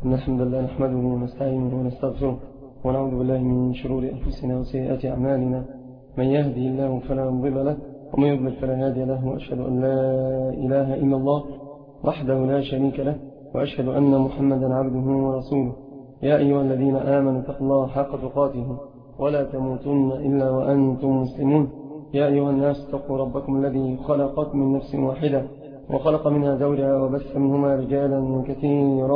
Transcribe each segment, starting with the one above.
إن الحمد لله نحمده ونستعينه ونستغفره ونعوذ بالله من شرور أنفسنا وسيئات أعمالنا. من يهدي الله فلا مضل له ومن يضلل فلا هادي له، وأشهد أن لا إله إلا الله وحده لا شريك له، وأشهد أن محمدا عبده ورسوله. يا أيها الذين آمنوا اتقوا الله حق تقاته ولا تموتن إلا وأنتم مسلمون. يا أيها الناس اتقوا ربكم الذي خلقكم من نفس واحدة وخلق منها زوجها وبث منهما رجالا كثيرا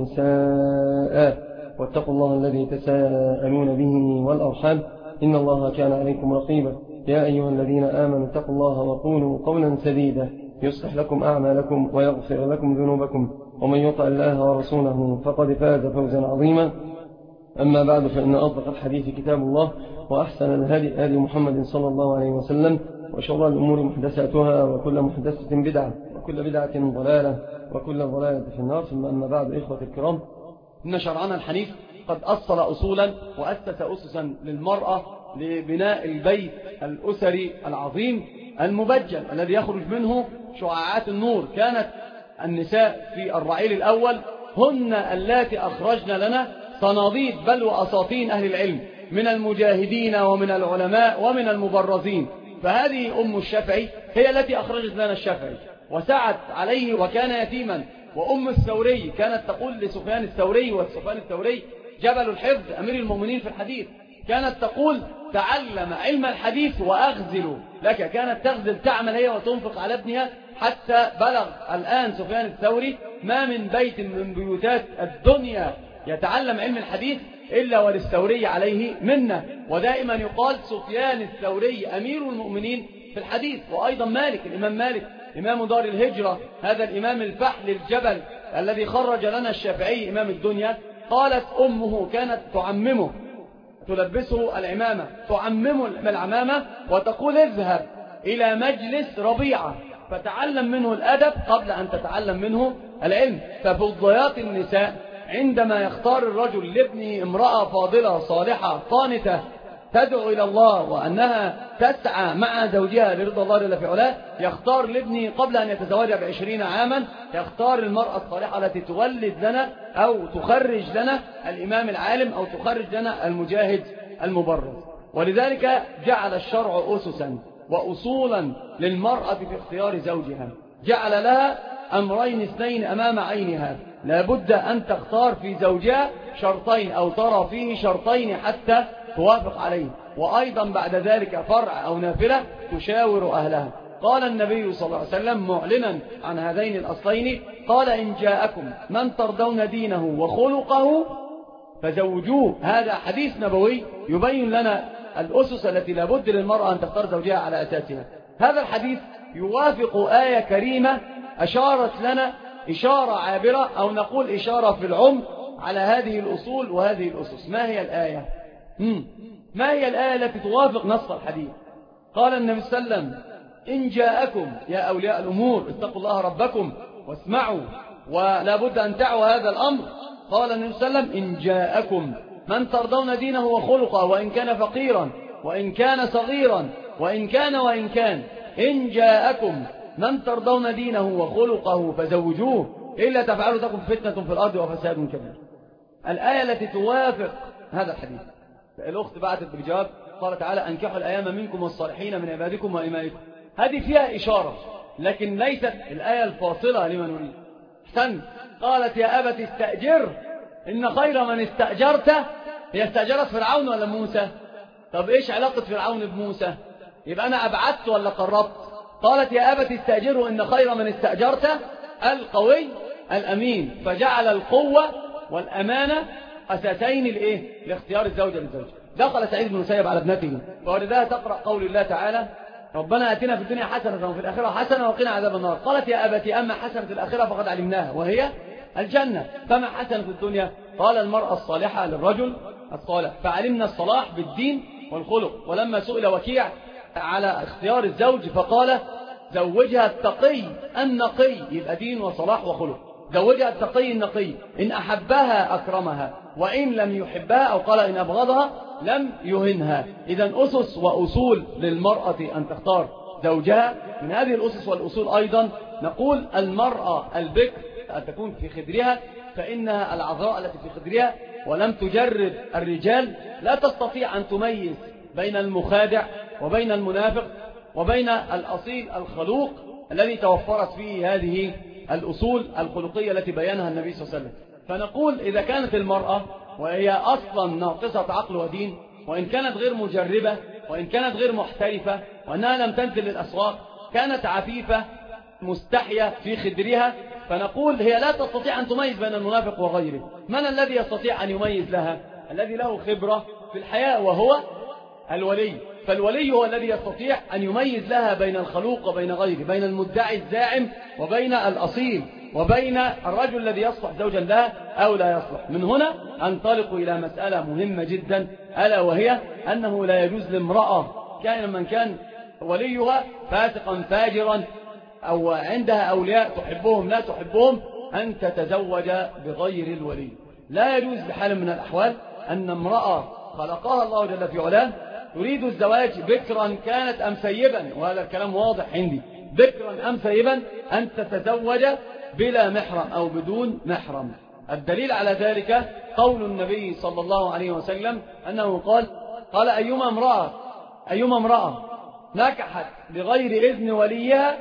ونساء، واتقوا الله الذي تساءلون به والأرحام إن الله كان عليكم رقيبا. يا أيها الذين آمنوا اتقوا الله وقولوا قولا سديدا يصلح لكم أعمالكم ويغفر لكم ذنوبكم، ومن يطع الله ورسوله فقد فاز فوزا عظيما. أما بعد، فإن أصدق الحديث كتاب الله، وأحسن الهدي هدي محمد صلى الله عليه وسلم، وشر الأمور محدثاتها، وكل محدثة بدعة، وكل بدعة ضلالة، وكل ضلالة في النار. ثم أما بعد، إخوة الكرام، إن شرعنا الحنيف قد أصل أصولا وأسس أسسا للمرأة لبناء البيت الأسري العظيم المبجل الذي يخرج منه شعاعات النور. كانت النساء في الرعيل الأول هن اللاتي أخرجن لنا صناديد بل وأساطين أهل العلم من المجاهدين ومن العلماء ومن المبرزين. فهذه أم الشافعي هي التي أخرجت لنا الشافعي وسعت عليه وكان يتيما. وأم الثوري كانت تقول لسفيان الثوري، وسفيان الثوري جبل الحفظ أمير المؤمنين في الحديث، كانت تقول تعلم علم الحديث وأغزل لك. كانت تغزل، تعمل هي وتنفق على ابنها، حتى بلغ الآن سفيان الثوري ما من بيت من بيوتات الدنيا يتعلم علم الحديث إلا وللثوري عليه منه. ودائما يقال سفيان الثوري أمير المؤمنين في الحديث. وأيضا مالك، الإمام مالك إمام دار الهجرة، هذا الإمام الفحل الجبل الذي خرج لنا الشافعي إمام الدنيا، قالت أمه كانت تعممه، تلبسه العمامة، تعممه العمامة وتقول اذهب إلى مجلس ربيعة فتعلم منه الأدب قبل أن تتعلم منه العلم. ففضيات النساء عندما يختار الرجل لابنه امرأة فاضلة صالحة قانتة تدعو إلى الله وأنها تسعى مع زوجها لرضا الله جل في علاه، يختار لابنه قبل أن يتزوج ب20 عاما، يختار المرأة الصالحة التي تولد لنا أو تخرج لنا الإمام العالم أو تخرج لنا المجاهد المبرز. ولذلك جعل الشرع أسسا وأصولا للمرأة في اختيار زوجها، جعل لها أمرين اثنين أمام عينها، لابد أن تختار في زوجها شرطين أو ترى فيه شرطين حتى توافق عليه، وأيضا بعد ذلك فرع أو نافلة تشاور أهلها. قال النبي صلى الله عليه وسلم معلنا عن هذين الأصلين، قال إن جاءكم من ترضون دينه وخلقه فزوجوه. هذا حديث نبوي يبين لنا الأسس التي لابد للمرأة أن تختار زوجها على أساسها. هذا الحديث يوافق آية كريمة أشارت لنا إشارة عابرة أو نقول إشارة في العمق على هذه الأصول وهذه الأسس. ما هي الآية؟ ما هي الآية التي توافق نص الحديث؟ قال النبي صلى الله عليه وسلم إن جاءكم يا أولياء الأمور اتقوا الله ربكم واسمعوا، ولا بد أن تعوا هذا الأمر. قال النبي صلى الله عليه وسلم إن جاءكم من ترضون دينه وخلقه، وإن كان فقيرا وإن كان صغيرا وإن كان إن جاءكم من ترضون دينه وخلقه فزوجوه إلا تفعلوا تكن فتنة في الأرض وفساد كبير. الآية التي توافق هذا الحديث. الأخت بعثت بالجواب قال تعالى أنكحوا الأيام منكم والصالحين من عبادكم وإمائكم. هذه فيها إشارة لكن ليست الآية الفاصلة لمن نريد. احسن. قالت يا أبت استأجر إن خير من استأجرت. هي استأجرت فرعون ولا موسى؟ طب إيش علاقة فرعون بموسى؟ يبقى أنا أبعدت ولا قربت؟ قالت يا أبت استأجره إن خير من استأجرت القوي الأمين. فجعل القوة والأمانة أساسين لاختيار الزوجة للزوج. دخل سعيد بن مسيب على ابنته فولدها تقرأ قول الله تعالى ربنا آتنا في الدنيا حسنة وفي الآخرة حسنة وقنا عذاب النار. قالت يا أبتي أما حسنة في الآخرة فقد علمناها وهي الجنة، فما حسنة في الدنيا؟ قال المرأة الصالحة للرجل الصالح. فعلمنا الصلاح بالدين والخلق. ولما سئل وكيع على اختيار الزوج فقال زوجها التقي النقي، يبقى دين وصلاح وخلق. زوجها التقي النقي، إن أحبها أكرمها وإن لم يحبها أو قال إن أبغضها لم يهنها. إذن أسس وأصول للمرأة أن تختار زوجها. من هذه الأسس والأصول أيضا نقول المرأة البكر أن تكون في خدرها فإنها العذراء التي في خدرها ولم تجرب الرجال لا تستطيع أن تميز بين المخادع وبين المنافق وبين الأصيل الخلوق الذي توفرت فيه هذه الأصول الخلقية التي بيانها النبي صلى الله عليه وسلم. فنقول إذا كانت المرأة وهي أصلا ناقصة عقل ودين، وإن كانت غير مجربة، وإن كانت غير محترفة، وأنها لم تنزل للأسواق، كانت عفيفة مستحية في خدرها، فنقول هي لا تستطيع أن تميز بين المنافق وغيره. من الذي يستطيع أن يميز لها؟ الذي له خبرة في الحياة وهو الولي. فالولي هو الذي يستطيع أن يميز لها بين الخلوق وبين غيره، بين المدعي الزاعم وبين الأصيل، وبين الرجل الذي يصلح زوجا لها أو لا يصلح. من هنا أنطلق إلى مسألة مهمة جدا، ألا وهي أنه لا يجوز لامرأة كان من كان وليها فاسقا فاجرا أو عندها أولياء تحبهم لا تحبهم أن تتزوج بغير الولي. لا يجوز بحال من الأحوال أن امرأة خلقها الله جل في علاه تريد الزواج بكرا كانت أم سيبا، وهذا الكلام واضح عندي، بكرا أم سيبا، أن تتزوج بلا محرم أو بدون محرم. الدليل على ذلك قول النبي صلى الله عليه وسلم أنه قال أيما امرأة نكحت بغير إذن وليها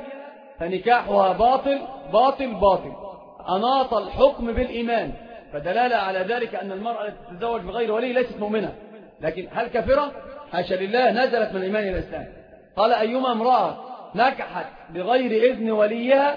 فنكاحها باطل باطل باطل، أناط الحكم بالإيمان. فدلالة على ذلك أن المرأة التي تتزوج بغير ولي ليست مؤمنة، لكن هل كافرة؟ حاشا لله، نزلت من الإيمان إلى الإسلام. قال أيما امرأة نكحت بغير إذن وليها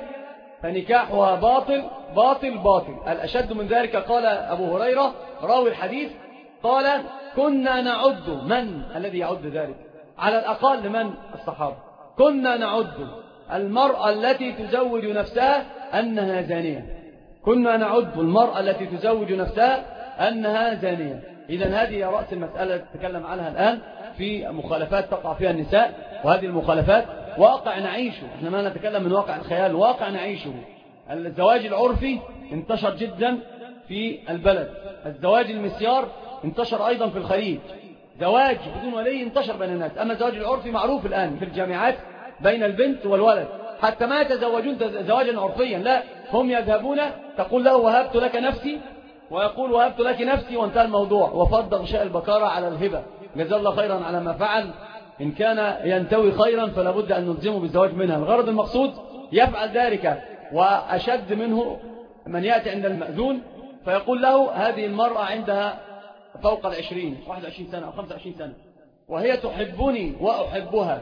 فنكاحها باطل باطل باطل. الأشد من ذلك قال أبو هريرة راوي الحديث، قال كنا نعد، من الذي يعد ذلك؟ على الأقل من الصحابة، كنا نعد المرأة التي تزوج نفسها أنها زانية، كنا نعد المرأة التي تزوج نفسها أنها زانية. إذن هذه رأس المسألة تتكلم عنها الآن في مخالفات تقع فيها النساء، وهذه المخالفات واقع نعيشه، احنا ما نتكلم من واقع الخيال، واقع نعيشه. الزواج العرفي انتشر جدا في البلد، الزواج المسيار انتشر أيضا في الخليج، زواج بدون ولي انتشر بين الناس. أما الزواج العرفي معروف الآن في الجامعات بين البنت والولد، حتى ما يتزوجون زواجا عرفيا، لا، هم يذهبون تقول له وهبت لك نفسي، ويقول وهبت لك نفسي، وانتهى الموضوع، وفض غشاء البكارة على الهبة، جزا الله خيرا على ما فعل، إن كان ينتوي خيرا فلا بد أن نلزمه بالزواج منها. الغرض المقصود يفعل ذلك. وأشد منه من يأتي عند المأذون فيقول له هذه المرأة عندها فوق 21 سنة أو 25 سنة، وهي تحبني وأحبها،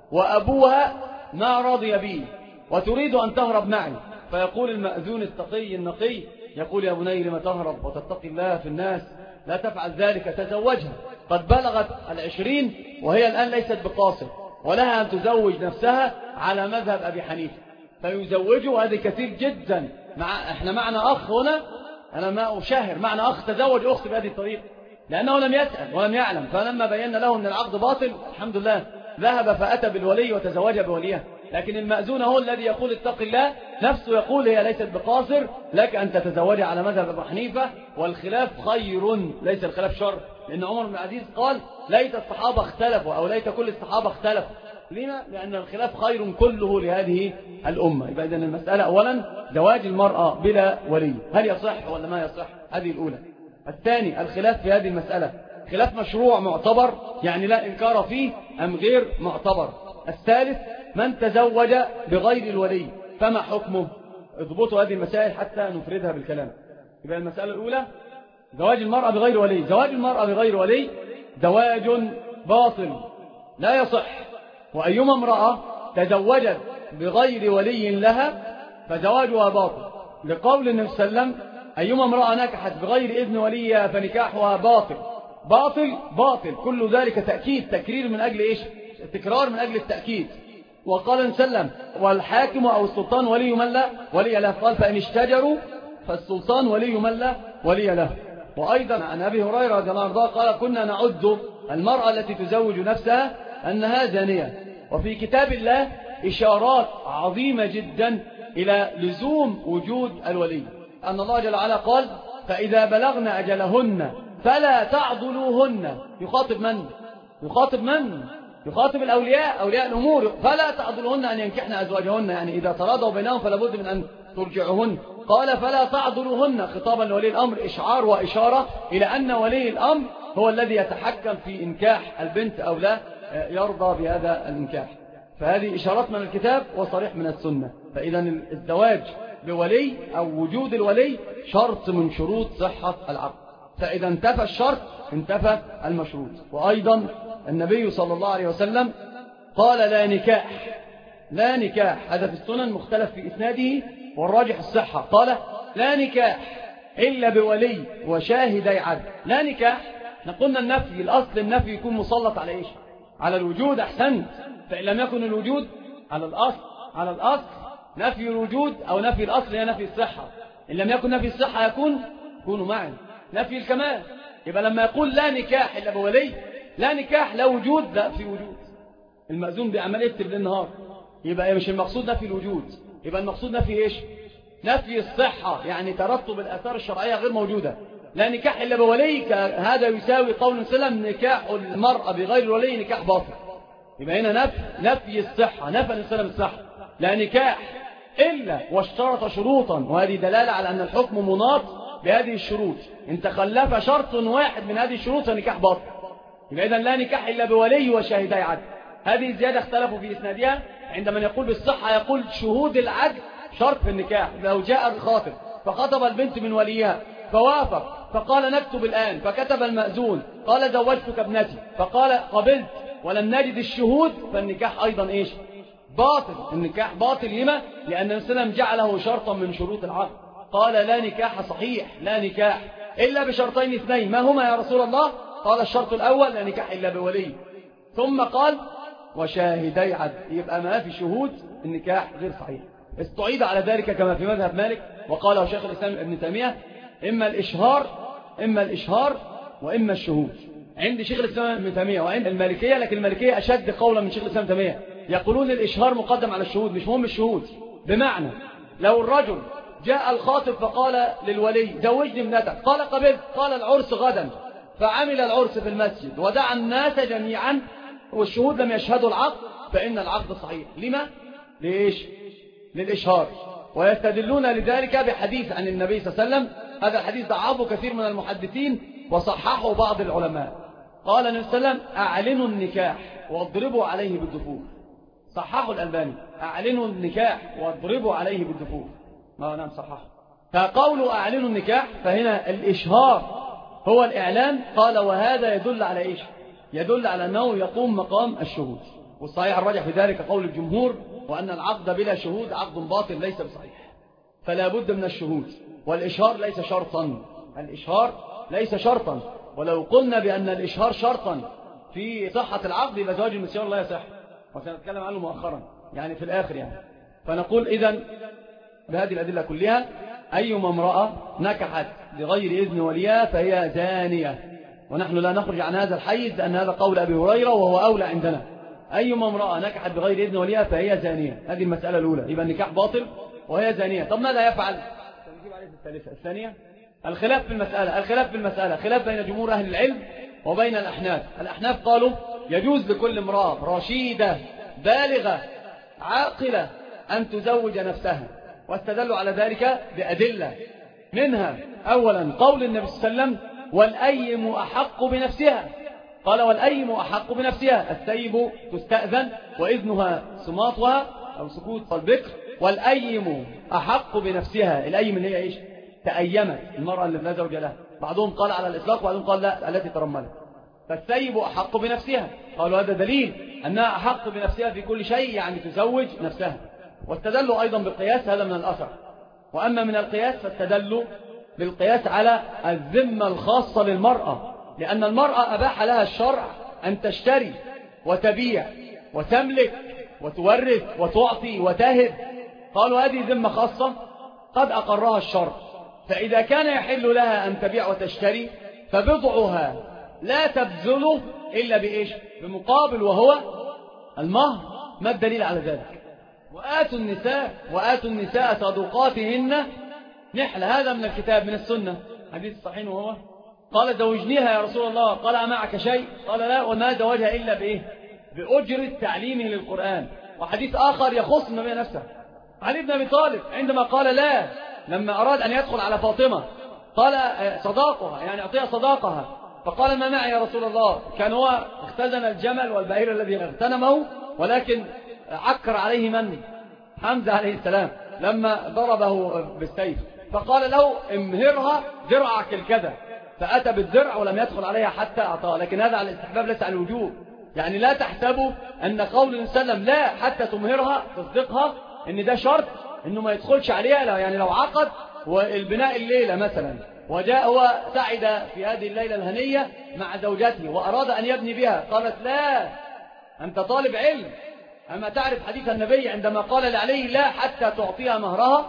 وأبوها ما رضي بي، وتريد أن تهرب معي. فيقول المأذون التقي النقي، يقول يا بني لما تهرب وتتقي الله في الناس، لا تفعل ذلك، تزوجها، قد بلغت 20 وهي الآن ليست بقاصر، ولها أن تزوج نفسها على مذهب أبي حنيفة. فيزوجوا، هذا كثير جدا. احنا معنا أخ هنا، أنا ما أشاهر، معنا أخ تزوج أخت بهذه الطريقة لأنه لم يسأل ولم يعلم، فلما بينا له أن العقد باطل الحمد لله ذهب فأتى بالولي وتزوج بوليها. لكن المأذون هو الذي يقول اتق الله، نفسه يقول هي ليست بقاصر، لك أن تتزوج على مذهب أبي حنيفة، والخلاف خير ليس الخلاف شر. لأن عمر بن العزيز قال ليت الصحابة اختلفوا، أو ليت كل الصحابة اختلفوا. لما؟ لأن الخلاف خير كله لهذه الأمة. يبقى إذن المسألة أولا زواج المرأة بلا ولي، هل يصح ولا ما يصح؟ هذه الأولى. الثاني الخلاف في هذه المسألة خلاف مشروع معتبر، يعني لا إنكار فيه، أم غير معتبر. الثالث من تزوج بغير الولي فما حكمه؟ اضبطوا هذه المسائل حتى نفردها بالكلام. يبقى المسألة الأولى زواج المرأة بغير ولي. زواج المرأة بغير ولي زواج باطل لا يصح. وأيما امرأة تزوجت بغير ولي لها فزواجها باطل، لقول النبي صلى الله عليه وسلم أيما امرأة نكحت بغير إذن وليها فنكاحها باطل باطل باطل. كل ذلك تأكيد، تكرير من أجل إيش؟ التكرار من أجل التأكيد. وقال النبي صلى الله عليه وسلم والحاكم أو السلطان ولي من لا ولي له، قال فإن اشتجروا فالسلطان ولي من لا ولي له. وأيضا عن أبي هريرة رضي الله عنه قال كنا نعد المرأة التي تزوج نفسها أنها زانية. وفي كتاب الله إشارات عظيمة جدا إلى لزوم وجود الولي. أن الله جل وعلا قال فإذا بلغن أجلهن فلا تعضلوهن. يخاطب من؟ يخاطب من؟ يخاطب الأولياء، أولياء الأمور. فلا تعضلوهن أن ينكحن أزواجهن، يعني إذا تراضوا بينهم فلا بد من أن ترجعهن. قال فلا تعضلوهن، خطابا لولي الأمر، إشعار وإشارة إلى أن ولي الأمر هو الذي يتحكم في إنكاح البنت أو لا يرضى بهذا الإنكاح. فهذه إشارات من الكتاب وصريح من السنة. فإذا الزواج بولي أو وجود الولي شرط من شروط صحة العقد، فإذا انتفى الشرط انتفى المشروط. وأيضا النبي صلى الله عليه وسلم قال لا نكاح، لا نكاح، هذا في السنن مختلف في إسناده والراجح الصحة. قال لا نكاح إلا بولي وشاهدي عدل. لا نكاح، نقولنا النفي، الأصل النفي يكون مسلط على إيش؟ على الوجود. أحسنت. فإن لم يكن الوجود على الأصل، على الأصل نفي الوجود أو نفي الأصل هي نفي الصحة. إن لم يكن نفي الصحة يكون معا نفي الكمال. يبقى لما يقول لا نكاح إلا بولي، لا نكاح لا وجود، لا في وجود. المأذون بعمل يكتب للنهار، يبقى مش المقصود نفي الوجود، يبقى المقصود نفي إيش؟ نفي الصحة، يعني ترتب الآثار الشرعية غير موجودة. لا نكاح إلا بولي، هذا يساوي قول سلم نكاح المرأة بغير الولي نكاح باطل. يبقى هنا نفي الصحة، نفى السلم الصحة. لا نكاح إلا واشترط شروطا، وهذه دلالة على أن الحكم مناط بهذه الشروط. إن تخلف شرط واحد من هذه الشروط فنكاح باطل. يبقى إذن لا نكاح إلا بولي وشاهدي عدل. هذه الزيادة اختلفوا في إسنادها. عندما يقول بالصحة يقول شهود العدل شرط في النكاح. لو جاء الخاطب فخطب البنت من وليها فوافق فقال نكتب الآن، فكتب المأذون قال زوجتك ابنتي، فقال قبلت ولم نجد الشهود، فالنكاح أيضا إيش؟ باطل. النكاح باطل. لما؟ لأن السلام جعله شرطا من شروط العقد. قال لا نكاح صحيح، لا نكاح إلا بشرطين اثنين. ما هما يا رسول الله؟ قال الشرط الأول لا نكاح إلا بولي، ثم قال وشاهدي عدل. يبقى ما في شهود النكاح غير صحيح. استعيد على ذلك كما في مذهب مالك وقاله شيخ الإسلام ابن تيمية إما الإشهار وإما الشهود. عند شيخ الإسلام ابن تيمية وعند المالكية، لكن المالكية أشد قولا من شيخ الإسلام ابن تيمية، يقولون الإشهار مقدم على الشهود، مش مهم الشهود. بمعنى لو الرجل جاء الخاطب فقال للولي زوجني ابنتك، قال قبلت، قال العرس غدا، فعمل العرس في المسجد ودعا الناس جميعا والشهود لم يشهدوا العقد، فإن العقد صحيح. لما؟ ليش؟ للإشهار. ويستدلون لذلك بحديث عن النبي صلى الله عليه وسلم، هذا الحديث ضعفه كثير من المحدثين وصححه بعض العلماء. قال النبي صلى الله عليه وسلم أعلنوا النكاح واضربوا عليه بالدفوف. صححه الألباني، أعلنوا النكاح واضربوا عليه بالدفوف. نعم صححه. فقولوا أعلنوا النكاح فهنا الإشهار هو الإعلان. قال وهذا يدل على إيش؟ يدل على أنه يقوم مقام الشهود. والصحيح الراجح في ذلك قول الجمهور، وأن العقد بلا شهود عقد باطل ليس بصحيح، فلا بد من الشهود. والإشهار ليس شرطا، الإشهار ليس شرطا. ولو قلنا بأن الإشهار شرطا في صحة العقد يبقى زواج المسيار لا يصح، وسنتكلم عنه مؤخرا يعني في الآخر يعني. فنقول إذن بهذه الأدلة كلها أيما امرأة نكحت بغير إذن وليها فهي زانية، ونحن لا نخرج عن هذا الحيز لأن هذا قول أبي هريرة وهو أولى عندنا. أيما امرأة نكحت بغير إذن وليها فهي زانية. هذه المسألة الأولى، يبقى النكاح باطل وهي زانية. طب ماذا يفعل؟ الثانية الخلاف في المسألة خلاف بين جمهور أهل العلم وبين الأحناف. الأحناف قالوا يجوز لكل امرأة رشيدة بالغة عاقلة أن تزوج نفسها، واستدلوا على ذلك بأدلة، منها أولا قول النبي صلى الله عليه وسلم والأيم أحق بنفسها. قال والأيم أحق بنفسها، السيب تستأذن وإذنها سماطها أو سكوت البكر، والأيم أحق بنفسها. الأيم اللي هي إيش؟ تأيمت، المرأة اللي لا زوج لها. بعضهم قال على الإطلاق وبعضهم قال لا، التي ترملت. فالسيب أحق بنفسها، قالوا هذا دليل أنها أحق بنفسها في كل شيء، يعني تزوج نفسها. واستدلوا أيضا بالقياس، هذا من الأثر. وأما من القياس فاستدلوا بالقياس على الذمة الخاصة للمرأة، لأن المرأة أباح لها الشرع أن تشتري وتبيع وتملك وتورث وتعطي وتهب. قالوا هذه ذمة خاصة قد أقرها الشرع، فإذا كان يحل لها أن تبيع وتشتري فبضعها لا تبذله إلا بإيش؟ بمقابل، وهو المهر. ما الدليل على ذلك؟ وآتوا النساء صدقاتهن نحلة. هذا من الكتاب من السنة، حديث صحيح. وهو قال زوجنيها يا رسول الله، قال أمعك شيء؟ قال لا، وما زوجها إلا بإيه؟ بأجرة تعليمه للقرآن. وحديث آخر يخص النبي نفسه، علي بن أبي طالب عندما قال لا، لما أراد أن يدخل على فاطمة قال صداقها، يعني أعطيها صداقها، فقال ما معي يا رسول الله. كان هو اختزن الجمل والبعير الذي اغتنمه، ولكن عكر عليه من؟ حمزة عليه السلام لما ضربه بالسيف، فقال له امهرها درعك الكذا، فأتى بالدرع ولم يدخل عليها حتى أعطاه. لكن هذا على الاستحباب ليس على الوجوب. يعني لا تحسبوا أن قول النبي صلى الله عليه وسلم لا حتى تمهرها تصدقها إن ده شرط إنه ما يدخلش عليها. لا، يعني لو عقد والبناء الليلة مثلا وجاء هو سعد في هذه الليلة الهنية مع زوجته وأراد أن يبني بها، قالت لا أنت طالب علم، أما تعرف حديث النبي عندما قال لعلي لا حتى تعطيها مهرها،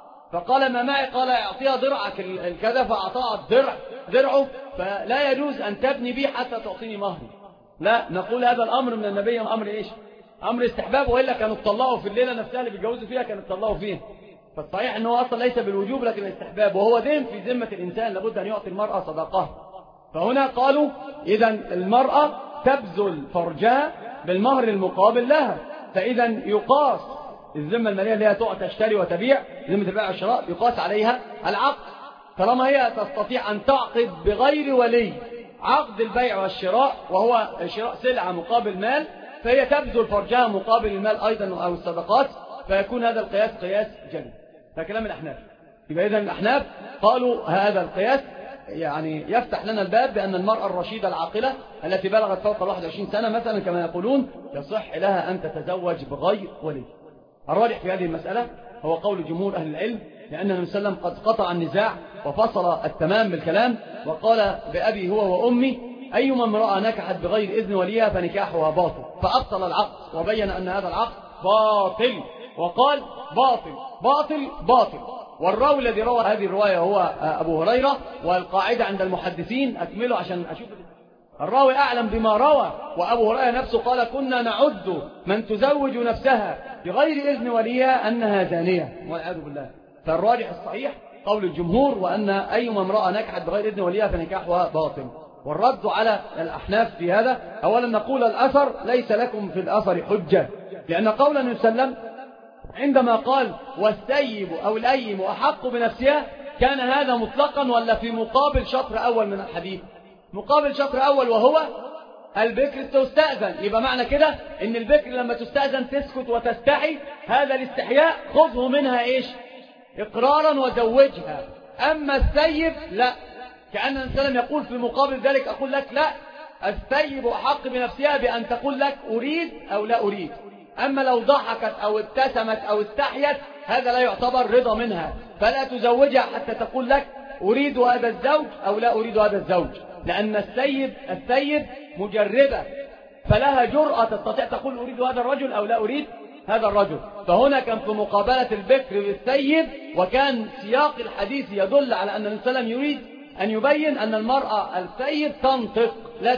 فقال ما معي، قال اعطيها درعك الكذا، فأعطاها درعه، فلا يجوز أن تبني بي حتى تعطيني مهري. لا، نقول هذا الأمر من النبي أمر إيش؟ أمر استحباب، وإلا كانوا تطلعوا في الليلة نفسها اللي بيتجوزوا فيها كانوا تطلعوا فيها. فالصحيح أنه أصلا ليس بالوجوب لكن الاستحباب، وهو دين في ذمة الإنسان لابد أن يعطي المرأة صداقها. فهنا قالوا إذا المرأة تبذل فرجها بالمهر المقابل لها، فإذا يقاس الذمة المالية اللي هي تشتري وتبيع، ذمة البيع والشراء يقاس عليها العقد. طالما هي تستطيع أن تعقد بغير ولي عقد البيع والشراء وهو شراء سلعة مقابل مال، فهي تبذل فرجها مقابل المال أيضا أو الصدقات، فيكون هذا القياس قياس جلي. ده كلام الأحناف. يبقى إذن الأحناف قالوا هذا القياس يعني يفتح لنا الباب بأن المرأة الرشيدة العاقلة التي بلغت فوق 21 سنة مثلا كما يقولون يصح لها أن تتزوج بغير ولي. الراجح في هذه المسألة هو قول جمهور أهل العلم، لأن النبي صلى الله عليه وسلم قد قطع النزاع وفصل التمام بالكلام وقال بأبي هو وأمي أيما امرأة نكحت بغير إذن وليها فنكاحها باطل، فأبطل العقد وبين أن هذا العقد باطل، وقال باطل باطل باطل. والراوي الذي روى هذه الرواية هو أبو هريرة، والقاعدة عند المحدثين أكمله عشان أشوف الراوي أعلم بما روى، وأبو هريرة نفسه قال كنا نعد من تزوج نفسها بغير إذن وليها أنها زانية والعياذ بالله. فالراجح الصحيح قول الجمهور وأن أيما امرأة نكحت بغير إذن وليها فنكاحها باطل. والرد على الأحناف في هذا أولا نقول الأثر ليس لكم في الأثر حجة، لأن قول النبي صلى الله عليه وسلم عندما قال والسيب أو الأيم أحق بنفسها كان هذا مطلقا ولا في مقابل شطر أول من الحديث؟ مقابل شطر أول وهو البكر تستأذن. يبقى معنى كده إن البكر لما تستأذن تسكت وتستحي، هذا الاستحياء خذه منها إيش؟ إقرارا وزوجها. أما السيب لا، كأن الإنسان يقول في مقابل ذلك أقول لك لا، السيب أحق بنفسها بأن تقول لك أريد أو لا أريد. أما لو ضحكت أو ابتسمت أو استحيت هذا لا يعتبر رضا منها، فلا تزوجها حتى تقول لك أريد هذا الزوج أو لا أريد هذا الزوج، لأن السيب مجربة فلها جرأة تستطيع تقول أريد هذا الرجل أو لا أريد هذا الرجل. فهنا كان في مقابلة البكر بالسيب، وكان سياق الحديث يدل على أن النبي صلى الله عليه وسلم يريد أن يبين أن المرأة السيب تنطق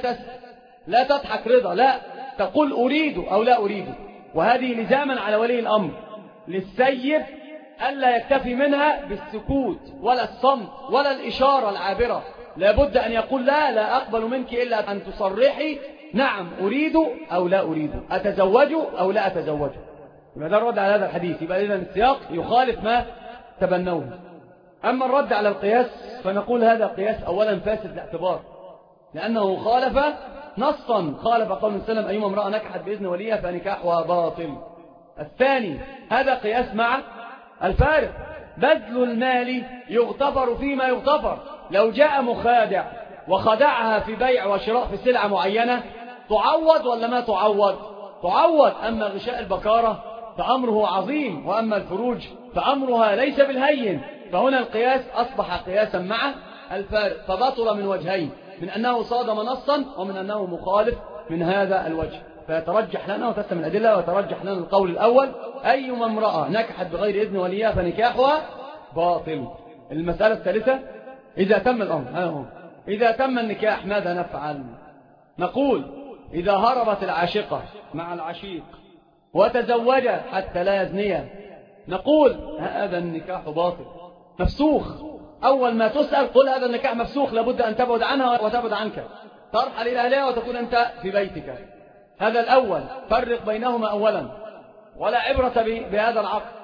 لا تضحك رضا، لا تقول أريد أو لا أريد. وهذه لزاما على ولي الأمر للسيب ألا يكتفي منها بالسكوت ولا الصمت ولا الإشارة العابرة، لابد أن يقول لا أقبل منك إلا أن تصرحي نعم أريد أو لا أريد، أتزوج أو لا أتزوج. يبقى ده الرد على هذا الحديث. يبقى إذن السياق يخالف ما تبنوه. أما الرد على القياس فنقول هذا قياس أولا فاسد الاعتبار، لأنه خالف نصا، خالف قول النبي صلى الله عليه وسلم أيما امرأة نكحت بإذن وليها فنكاحها باطل. الثاني هذا قياس مع الفارق، بذل المال يغتفر فيما يغتفر. لو جاء مخادع وخدعها في بيع وشراء في سلعة معينة تعوض ولا ما تعوض؟ تعوض. أما غشاء البكارة فأمره عظيم، وأما الفروج فأمرها ليس بالهين. فهنا القياس أصبح قياسا مع الفارق، فبطل من وجهين، من أنه صادم نصا ومن أنه مخالف من هذا الوجه. فيترجح لنا وتسلم الأدلة وترجح لنا القول الأول أيما امرأة نكحت بغير إذن وليها فنكاحها باطل. المسألة الثالثة إذا تم الأمر، إذا تم النكاح ماذا نفعل؟ نقول إذا هربت العاشقة مع العشيق وتزوجا حتى لا يزنيا نقول هذا النكاح باطل مفسوخ. أول ما تسأل قل هذا النكاح مفسوخ، لابد أن تبعد عنها وتبعد عنك، ترحل إلى أهلها وتكون أنت في بيتك. هذا الأول، فرق بينهما أولا، ولا عبرة بهذا العقد.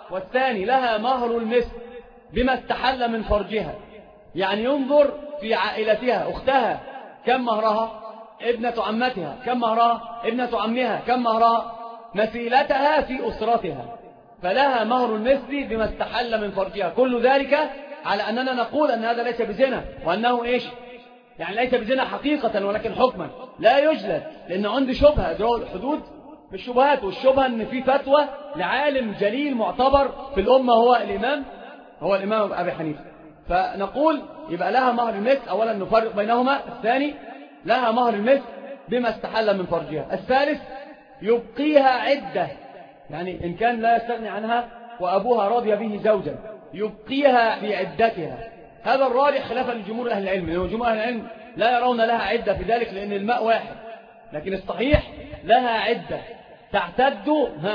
والثاني لها مهر المثل بما استحل من فرجها، يعني ينظر في عائلتها، أختها كم مهرها، ابنة عمتها كم مهرها، ابنة عمها كم مهرها، مثيلتها في أسرتها، فلها مهر المثل بما استحل من فرجها. كل ذلك على أننا نقول أن هذا ليس بزنا، وأنه إيش؟ يعني ليس بزنا حقيقة ولكن حكما لا يجلد، لأنه عنده شبهة. إدراء الحدود بالشبهات، والشبهة أن في فتوى لعالم جليل معتبر في الأمة هو الإمام أبي حنيفة. فنقول يبقى لها مهر المثل. أولا نفرق بينهما. الثاني لها مهر المثل بما استحل من فرجها. الثالث يبقيها عدة، يعني إن كان لا يستغني عنها وأبوها راضي به زوجا يبقيها في عدتها. هذا الراجح خلافا لجمهور أهل العلم، لأن جمهور أهل العلم لا يرون لها عدة في ذلك لأن الماء واحد، لكن الصحيح لها عدة تعتد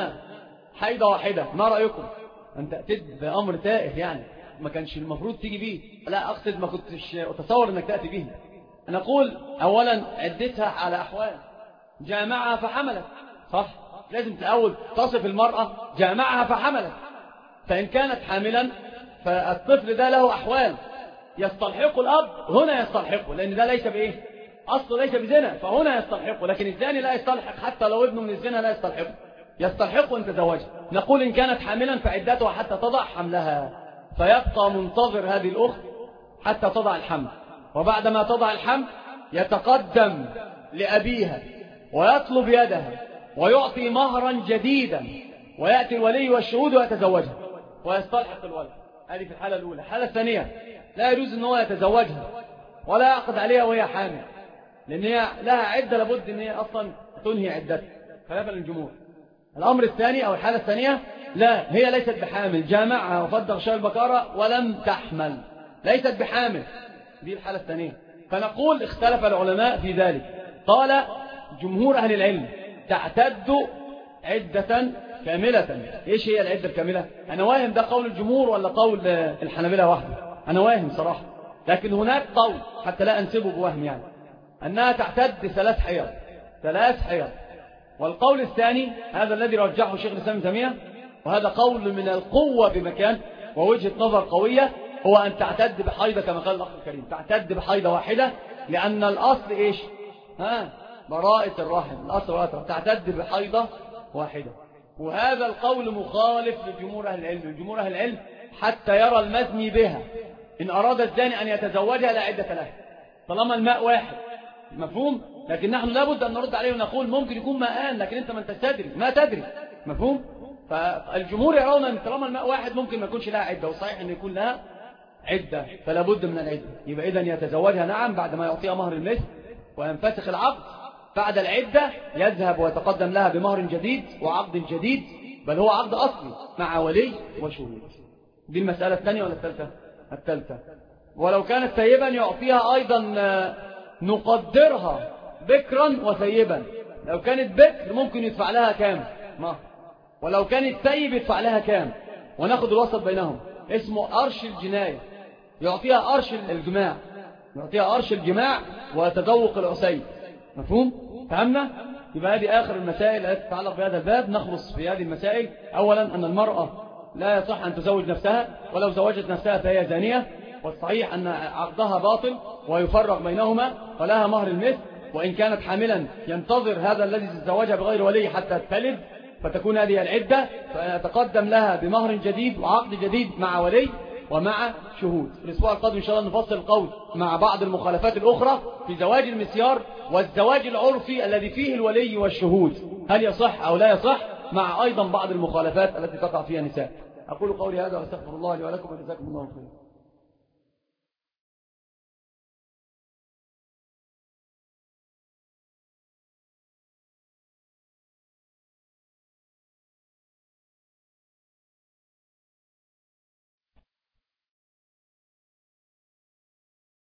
حيضة واحدة. ما رأيكم؟ أنت تأتي بأمر تائه، يعني ما كانش المفروض تيجي به. لا أقصد ما كنتش أتصور أنك تأتي به. نقول أولا عدتها على أحوال. جامعها فحملت، صح؟ لازم الأول تصف المرأة جامعها فحملت. فإن كانت حاملا فالطفل ده له أحوال يستلحق الأب، هنا يستلحقه، لأن ده ليس بإيه؟ أصله ليس بزنا، فهنا يستلحقه. لكن الزاني لا يستلحق، حتى لو ابنه من الزنا لا يستلحقه أن تزوجه. نقول إن كانت حاملا فعدتها حتى تضع حملها، فيبقى منتظر هذه الأخت حتى تضع الحمل، وبعدما تضع الحمل يتقدم لأبيها ويطلب يدها ويعطي مهرا جديدا، ويأتي الولي والشهود ويتزوجها ويستلحق الولد. هذه في الحالة الأولى. الحالة الثانية لا يجوز أن هو يتزوجها ولا يعقد عليها وهي حامل، لأن هي لها عدة لابد أن هي أصلا تنهي عدتها خلافا للجمهور. الأمر الثاني أو الحالة الثانية لا، هي ليست بحامل، جامعها وفض غشاء البكارة ولم تحمل، ليست بحامل، دي الحالة الثانية. فنقول اختلف العلماء في ذلك. قال جمهور أهل العلم تعتد عدة كاملة. إيش هي العدة الكاملة؟ أنا واهم ده قول الجمهور ولا قول الحنابلة وحده؟ أنا واهم صراحة، لكن هناك قول حتى لا أنسبه بوهم، يعني أنها تعتد 3 حيض. والقول الثاني هذا الذي رجحه شيخ الإسلام ابن تيمية، وهذا قول من القوة بمكان ووجهة نظر قوية، هو أن تعتد بحيضة كما قال الأخ الكريم، تعتد بحيضة واحدة، لأن الأصل إيش؟ براءة الرحم، الأصل براءة، تعتد بحيضة واحدة. وهذا القول مخالف لجمهور أهل العلم. جمهور أهل العلم حتى يرى المزني بها إن أراد الزاني أن يتزوجها لا عدة له طالما الماء واحد، مفهوم؟ لكن نحن لابد أن نرد عليه ونقول ممكن يكون ماءان، لكن أنت ما تدري، مفهوم؟ فالجمهور يرون أن طالما الماء واحد ممكن ما يكونش لها عدة، وصحيح أن يكون لها عدة، فلا بد من العدة. يبقى إذن يتزوجها نعم بعد ما يعطيها مهر المثل وينفسخ العقد. بعد العدة يذهب ويتقدم لها بمهر جديد وعقد جديد، بل هو عقد أصلي مع ولي وشهود. دي المسألة الثانية ولا الثالثة؟ الثالثة. ولو كانت ثيبا يعطيها أيضا، نقدرها بكرا وثيبا. لو كانت بكر ممكن يدفع لها كام مهر، ولو كانت ثيب يدفع لها كام، وناخد الوسط بينهم، اسمه أرش الجناية. يعطيها أرش الجماع وتذوق العسيل، مفهوم؟ فهمنا؟ يبقى هذه آخر المسائل التي تتعلق بهذا الباب. نخلص في هذه المسائل. أولا أن المرأة لا يصح أن تزوج نفسها، ولو زوجت نفسها فهي زانية، والصحيح أن عقدها باطل ويفرق بينهما، ولها مهر المثل. وإن كانت حاملا ينتظر هذا الذي تزوجها بغير ولي حتى تلد، فتكون هذه العدة، فيتقدم لها بمهر جديد وعقد جديد مع ولي ومع شهود. في الأسبوع القادم إن شاء الله نفصل القول مع بعض المخالفات الأخرى في زواج المسيار والزواج العرفي الذي فيه الولي والشهود، هل يصح أو لا يصح، مع أيضا بعض المخالفات التي تقع فيها النساء. أقول قولي هذا وأستغفر الله لي ولكم وجزاكم الله خيرا.